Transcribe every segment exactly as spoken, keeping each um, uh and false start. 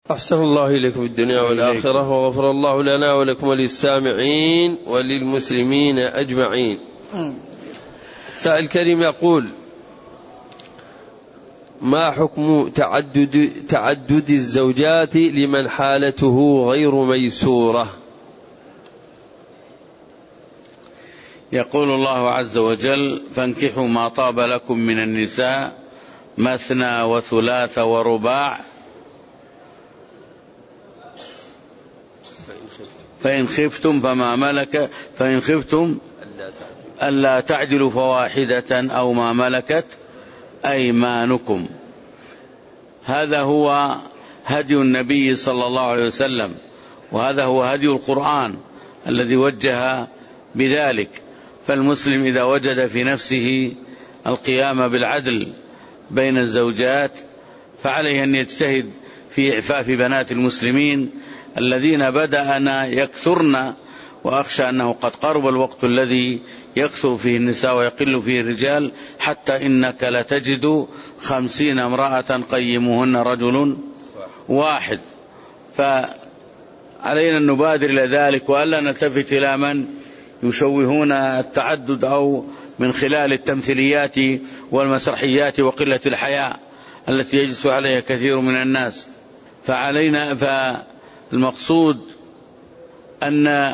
أحسن الله إليكم في الدنيا والآخرة، وغفر الله لنا ولكم وللسامعين وللمسلمين أجمعين. سائل كريم يقول: ما حكم تعدد, تعدد الزوجات لمن حالته غير ميسورة؟ يقول الله عز وجل: فانكحوا ما طاب لكم من النساء مثنى وثلاث ورباع فإن خفتم فما ملك فإن خفتم ألا تعدلوا فواحدة أو ما ملكت أيمانكم. هذا هو هدي النبي صلى الله عليه وسلم، وهذا هو هدي القرآن الذي وجه بذلك. فالمسلم إذا وجد في نفسه القيام بالعدل بين الزوجات فعليه أن يجتهد في إعفاف بنات المسلمين الذين بدأن يكثرن، وأخشى أنه قد قرب الوقت الذي يكثر فيه النساء ويقل فيه الرجال، حتى إنك لتجد خمسين امرأة قيمهن رجل واحد. فعلينا أن نبادر إلى ذلك، وألا نلتفت إلى من يشوهون التعدد أو من خلال التمثيليات والمسرحيات وقلة الحياء التي يجلس عليها كثير من الناس. فعلينا فالمقصود أن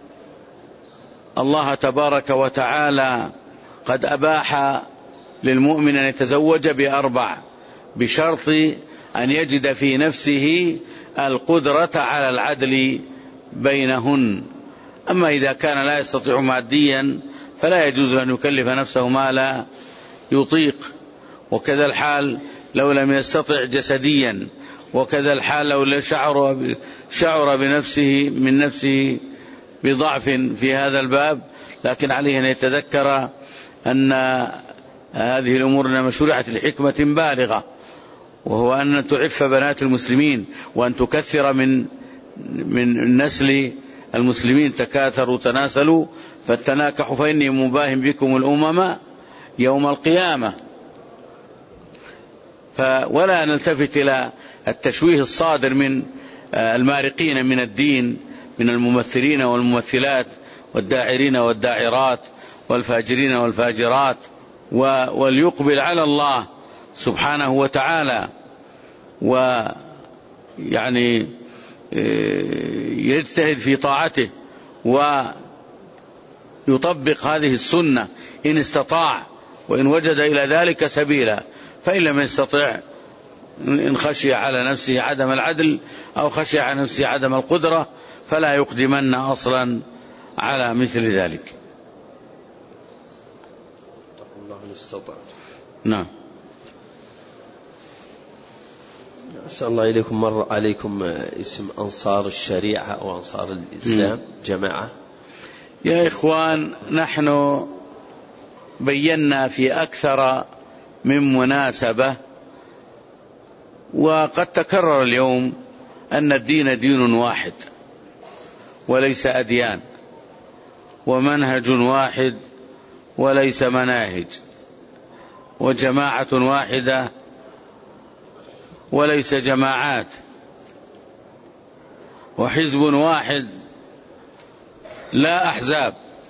الله تبارك وتعالى قد أباح للمؤمن أن يتزوج بأربع، بشرط أن يجد في نفسه القدرة على العدل بينهن. أما إذا كان لا يستطيع ماديا فلا يجوز أن يكلف نفسه ما لا يطيق، وكذا الحال لو لم يستطع جسديا، وكذا الحال لو شعر شعر بنفسه من نفسه بضعف في هذا الباب. لكن عليه أن يتذكر أن هذه الأمور إنما شرعت لحكمة بالغة، وهو أن تعف بنات المسلمين وأن تكثر من من نسل المسلمين. تكاثروا تناسلوا فالتناكحوا فإني مباهم بكم الأمم يوم القيامة. ولا نلتفت إلى التشويه الصادر من المارقين من الدين من الممثلين والممثلات والداعرين والداعرات والفاجرين والفاجرات، وليقبل على الله سبحانه وتعالى، ويعني يجتهد في طاعته ويطبق هذه السنة إن استطاع، وإن وجد إلى ذلك سبيلا. فإن لم يستطع، إن خشي على نفسه عدم العدل أو خشي على نفسه عدم القدرة، فلا يقدمن أصلا على مثل ذلك. الله استطاع. نعم. أسأل الله إليكم، مر عليكم اسم أنصار الشريعة أو أنصار الإسلام جماعة؟ يا إخوان، نحن بينا في أكثر من مناسبة، وقد تكرر اليوم، أن الدين دين واحد وليس أديان، ومنهج واحد وليس مناهج، وجماعة واحدة وليس جماعات، وحزب واحد لا أحزاب.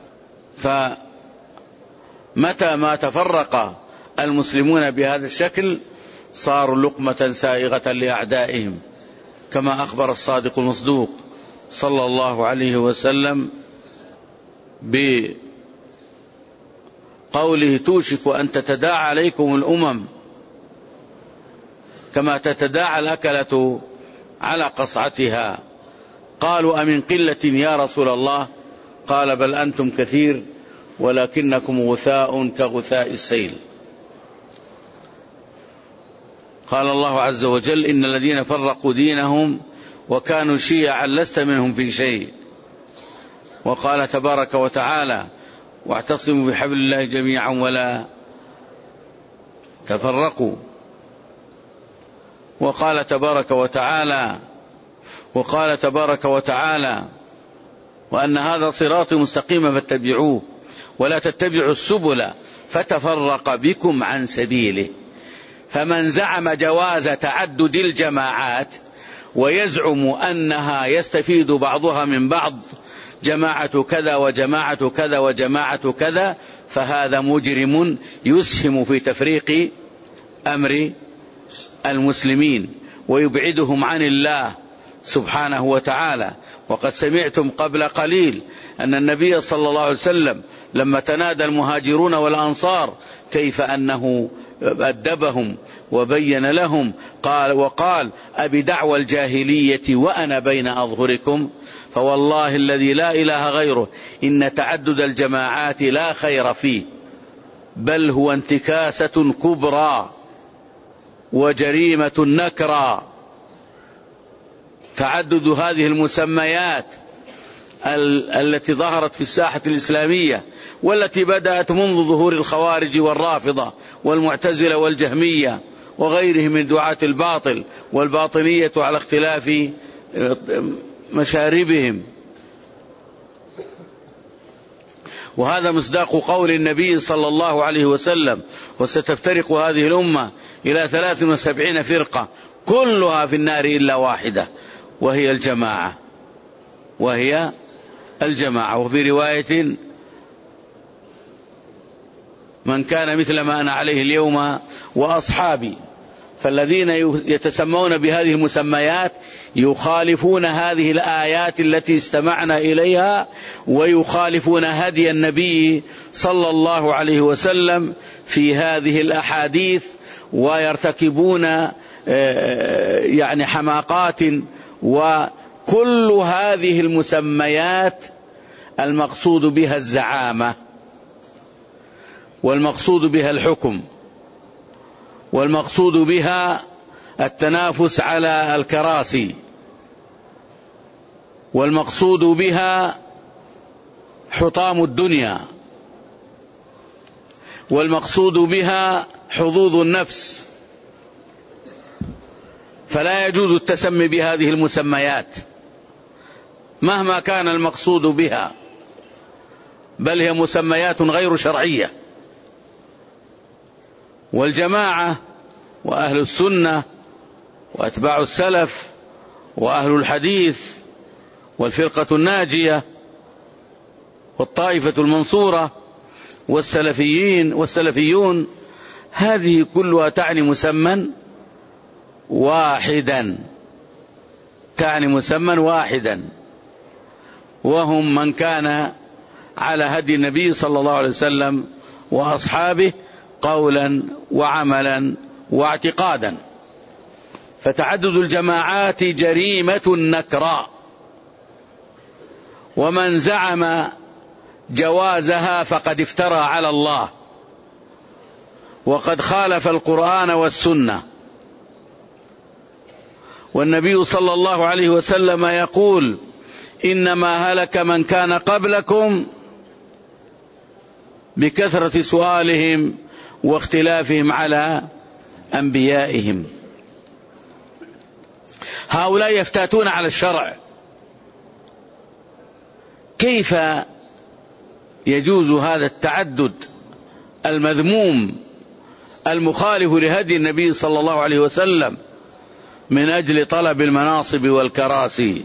فمتى ما تفرق المسلمون بهذا الشكل صاروا لقمة سائغة لأعدائهم، كما أخبر الصادق المصدوق صلى الله عليه وسلم بقوله: توشك أن تتداعى عليكم الأمم كما تتداعى الأكلة على قصعتها. قالوا: أمن قلة يا رسول الله؟ قال: بل أنتم كثير ولكنكم غثاء كغثاء السيل. قال الله عز وجل: إن الذين فرقوا دينهم وكانوا شيعا لست منهم في شيء. وقال تبارك وتعالى: واعتصموا بحبل الله جميعا ولا تفرقوا. وقال تبارك وتعالى وقال تبارك وتعالى: وأن هذا صراطي مستقيما فاتبعوه ولا تتبعوا السبل فتفرق بكم عن سبيله. فمن زعم جواز تعدد الجماعات ويزعم أنها يستفيد بعضها من بعض، جماعة كذا وجماعة كذا وجماعة كذا، فهذا مجرم يسهم في تفريق أمر المسلمين ويبعدهم عن الله سبحانه وتعالى. وقد سمعتم قبل قليل أن النبي صلى الله عليه وسلم لما تنادى المهاجرون والأنصار كيف أنه أدبهم وبين لهم، قال وقال أبدعوى الجاهلية وأنا بين أظهركم، فوالله الذي لا إله غيره إن تعدد الجماعات لا خير فيه، بل هو انتكاسة كبرى وجريمة نكرى. تعدد هذه المسميات التي ظهرت في الساحة الإسلامية والتي بدأت منذ ظهور الخوارج والرافضة والمعتزلة والجهمية وغيرهم من دعاة الباطل والباطنية على اختلاف مشاربهم. وهذا مصداق قول النبي صلى الله عليه وسلم: وستفترق هذه الأمة إلى ثلاث وسبعين فرقة كلها في النار إلا واحدة وهي الجماعة وهي الجماعة. وفي رواية: من كان مثل ما أنا عليه اليوم وأصحابي. فالذين يتسمون بهذه المسميات يخالفون هذه الآيات التي استمعنا إليها، ويخالفون هدي النبي صلى الله عليه وسلم في هذه الأحاديث، ويرتكبون يعني حماقات. وكل هذه المسميات المقصود بها الزعامة، والمقصود بها الحكم، والمقصود بها التنافس على الكراسي، والمقصود بها حطام الدنيا، والمقصود بها حظوظ النفس. فلا يجوز التسمي بهذه المسميات مهما كان المقصود بها، بل هي مسميات غير شرعية. والجماعة وأهل السنة وأتباع السلف وأهل الحديث والفرقة الناجية والطائفة المنصورة والسلفيين والسلفيون، هذه كلها تعني مسمى واحدا، تعني مسمى واحدا، وهم من كان على هدي النبي صلى الله عليه وسلم وأصحابه قولا وعملا واعتقادا. فتعدد الجماعات جريمة نكراء، ومن زعم جوازها فقد افترى على الله وقد خالف القرآن والسنة. والنبي صلى الله عليه وسلم يقول: إنما هلك من كان قبلكم بكثرة سؤالهم واختلافهم على أنبيائهم. هؤلاء يفتاتون على الشرع، كيف يجوز هذا التعدد المذموم المخالف لهدي النبي صلى الله عليه وسلم من أجل طلب المناصب والكراسي؟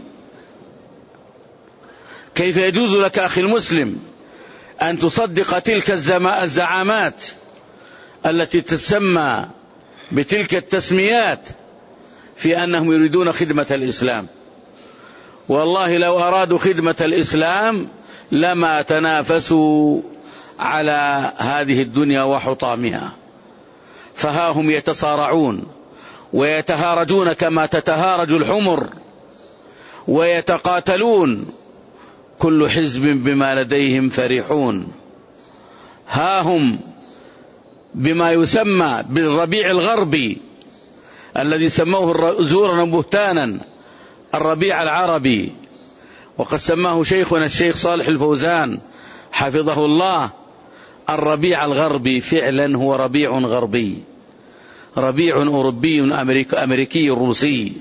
كيف يجوز لك أخي المسلم أن تصدق تلك الزعامات التي تسمى بتلك التسميات في أنهم يريدون خدمة الإسلام؟ والله لو أرادوا خدمة الإسلام لما تنافسوا على هذه الدنيا وحطامها، فها هم يتصارعون ويتهارجون كما تتهارج الحمر، ويتقاتلون كل حزب بما لديهم فرحون. ها هم بما يسمى بالربيع الغربي الذي سموه زورا بهتانا الربيع العربي، وقد سماه شيخنا الشيخ صالح الفوزان حفظه الله الربيع الغربي. فعلا هو ربيع غربي، ربيع أوروبي أمريكي روسي،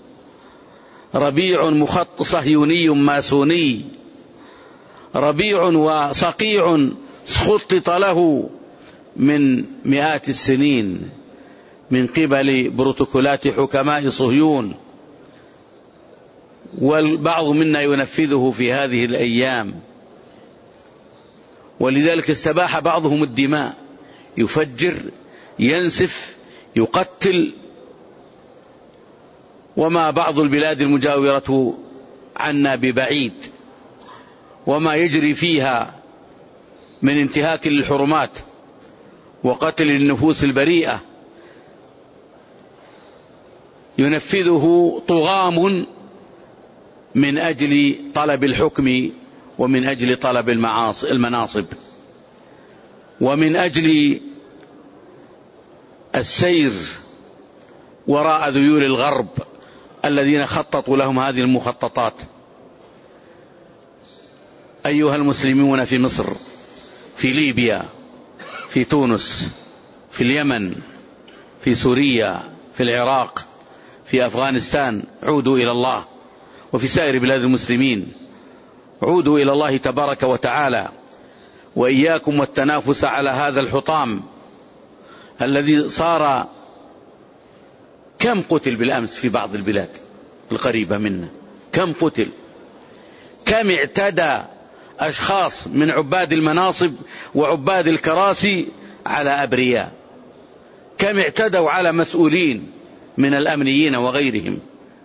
ربيع مخط صهيوني ماسوني، ربيع وصقيع خطط له من مئات السنين من قبل بروتوكولات حكماء صهيون. والبعض منا ينفذه في هذه الأيام. ولذلك استباح بعضهم الدماء، يفجر، ينسف، يقتل. وما بعض البلاد المجاورة عنا ببعيد، وما يجري فيها من انتهاك للحرمات وقتل النفوس البريئة ينفذه طغام من أجل طلب الحكم ومن أجل طلب المناصب ومن أجل السير وراء ذيول الغرب الذين خططوا لهم هذه المخططات. أيها المسلمون في مصر، في ليبيا، في تونس، في اليمن، في سوريا، في العراق، في أفغانستان، عودوا إلى الله. وفي سائر بلاد المسلمين عودوا إلى الله تبارك وتعالى، وإياكم والتنافس على هذا الحطام الذي صار. كم قتل بالأمس في بعض البلاد القريبة منا؟ كم قتل؟ كم اعتدى أشخاص من عباد المناصب وعباد الكراسي على أبرياء؟ كم اعتدوا على مسؤولين من الأمنيين وغيرهم؟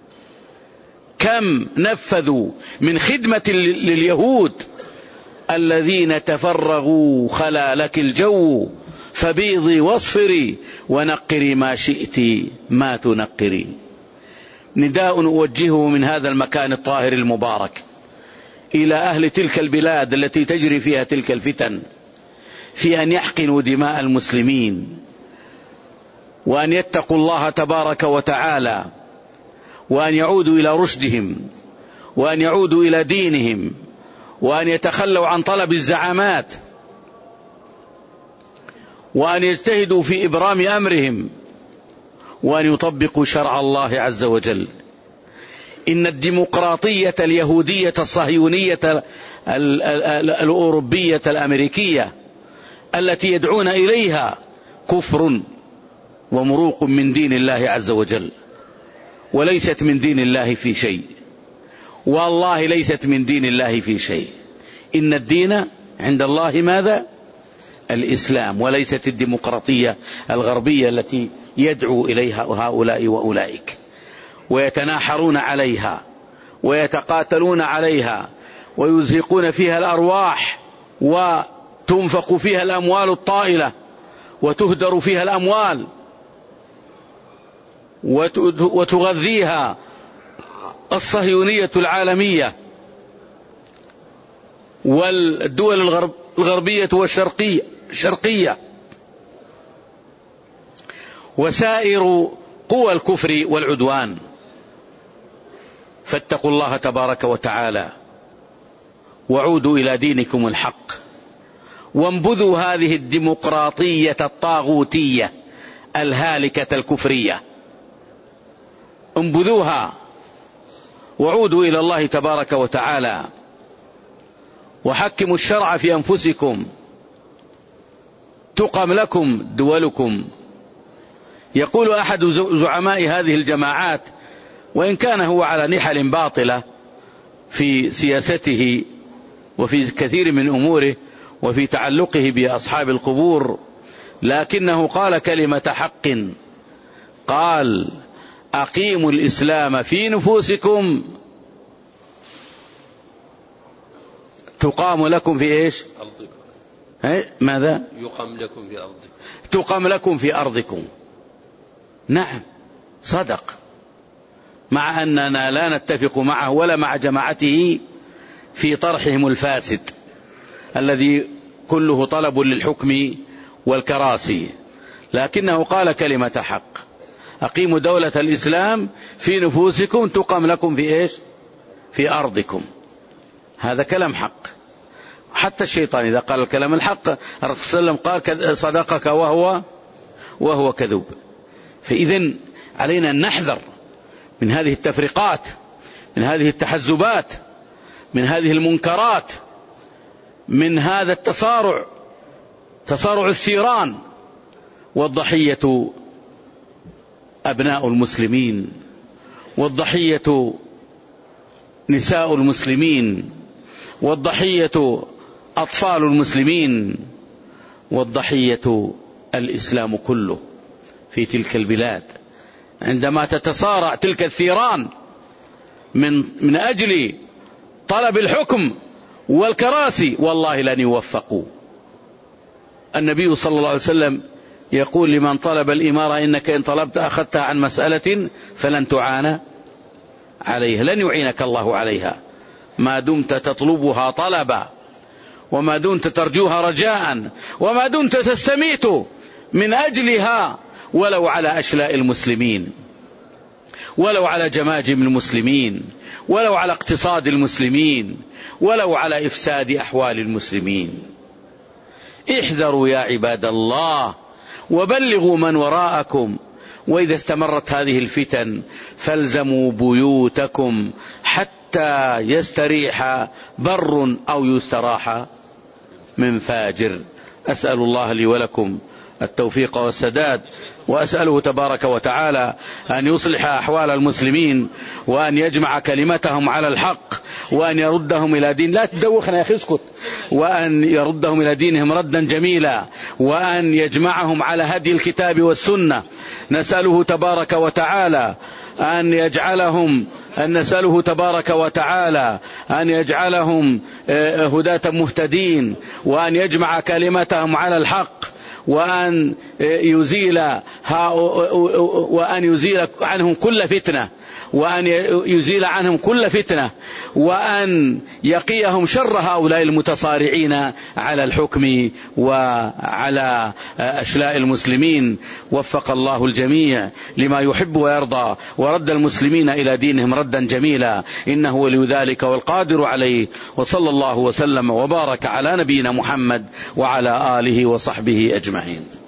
كم نفذوا من خدمة لليهود الذين تفرغوا خلالك الجو فبيضي واصفري ونقري ما شئت ما تنقري. نداء أوجهه من هذا المكان الطاهر المبارك إلى أهل تلك البلاد التي تجري فيها تلك الفتن، في أن يحقنوا دماء المسلمين، وأن يتقوا الله تبارك وتعالى، وأن يعودوا إلى رشدهم، وأن يعودوا إلى دينهم، وأن يتخلوا عن طلب الزعامات، وأن يجتهدوا في إبرام أمرهم، وأن يطبقوا شرع الله عز وجل. إن الديمقراطية اليهودية الصهيونية الأوروبية الأمريكية التي يدعون إليها كفر ومروق من دين الله عز وجل، وليست من دين الله في شيء، والله ليست من دين الله في شيء. إن الدين عند الله ماذا؟ الإسلام، وليست الديمقراطية الغربية التي يدعو إليها هؤلاء وأولئك، ويتناحرون عليها ويتقاتلون عليها ويزهقون فيها الأرواح وتنفق فيها الأموال الطائلة وتهدر فيها الأموال وتغذيها الصهيونية العالمية والدول الغرب الغربية والشرقية الشرقية وسائر قوى الكفر والعدوان. فاتقوا الله تبارك وتعالى وعودوا إلى دينكم الحق، وانبذوا هذه الديمقراطية الطاغوتية الهالكة الكفرية، انبذوها وعودوا إلى الله تبارك وتعالى، وحكموا الشرع في أنفسكم تقم لكم دولكم. يقول أحد زعماء هذه الجماعات، وإن كان هو على نحل باطلة في سياسته وفي كثير من أموره وفي تعلقه بأصحاب القبور، لكنه قال كلمة حق، قال: أقيموا الإسلام في نفوسكم تقام لكم في إيش؟ أرضكم. ماذا؟ يقام لكم في أرضكم. تقام لكم في أرضكم. نعم، صدق، مع أننا لا نتفق معه ولا مع جماعته في طرحهم الفاسد الذي كله طلب للحكم والكراسي، لكنه قال كلمة حق: أقيموا دولة الإسلام في نفوسكم تقام لكم في إيش؟ في أرضكم. هذا كلام حق. حتى الشيطان إذا قال الكلام الحق الرسول صلى الله عليه وسلم قال: صدقك وهو وهو كذوب. فإذن علينا أن نحذر من هذه التفرقات، من هذه التحزبات، من هذه المنكرات، من هذا التصارع، تصارع الثيران، والضحية أبناء المسلمين، والضحية نساء المسلمين، والضحية أطفال المسلمين، والضحية الإسلام كله في تلك البلاد. عندما تتصارع تلك الثيران من من أجل طلب الحكم والكراسي والله لن يوفقوا. النبي صلى الله عليه وسلم يقول لمن طلب الإمارة: إنك إن طلبت أخذتها عن مسألة فلن تعان عليها، لن يعينك الله عليها ما دمت تطلبها طلبا، وما دمت ترجوها رجاء، وما دمت تستميت من أجلها ولو على أشلاء المسلمين، ولو على جماجم المسلمين، ولو على اقتصاد المسلمين، ولو على إفساد أحوال المسلمين. احذروا يا عباد الله وبلغوا من وراءكم، وإذا استمرت هذه الفتن فالزموا بيوتكم حتى يستريح بر أو يستراح من فاجر. أسأل الله لي ولكم التوفيق والسداد، وأسأله تبارك وتعالى أن يصلح أحوال المسلمين، وأن يجمع كلمتهم على الحق، وأن يردهم إلى دين، لا تدوخنا يا أخي اسكت، وأن يردهم إلى دينهم ردا جميلا، وأن يجمعهم على هدي الكتاب والسنة. نسأله تبارك وتعالى أن يجعلهم أن نسأله تبارك وتعالى أن يجعلهم هداة مهتدين، وأن يجمع كلمتهم على الحق، وأن يزيل وأن يزيل عنهم كل فتنة، وأن يزيل عنهم كل فتنة، وأن يقيهم شر هؤلاء المتصارعين على الحكم وعلى أشلاء المسلمين. وفق الله الجميع لما يحب ويرضى، ورد المسلمين إلى دينهم ردا جميلا، إنه ولي ذلك والقادر عليه. وصلى الله وسلم وبارك على نبينا محمد وعلى آله وصحبه أجمعين.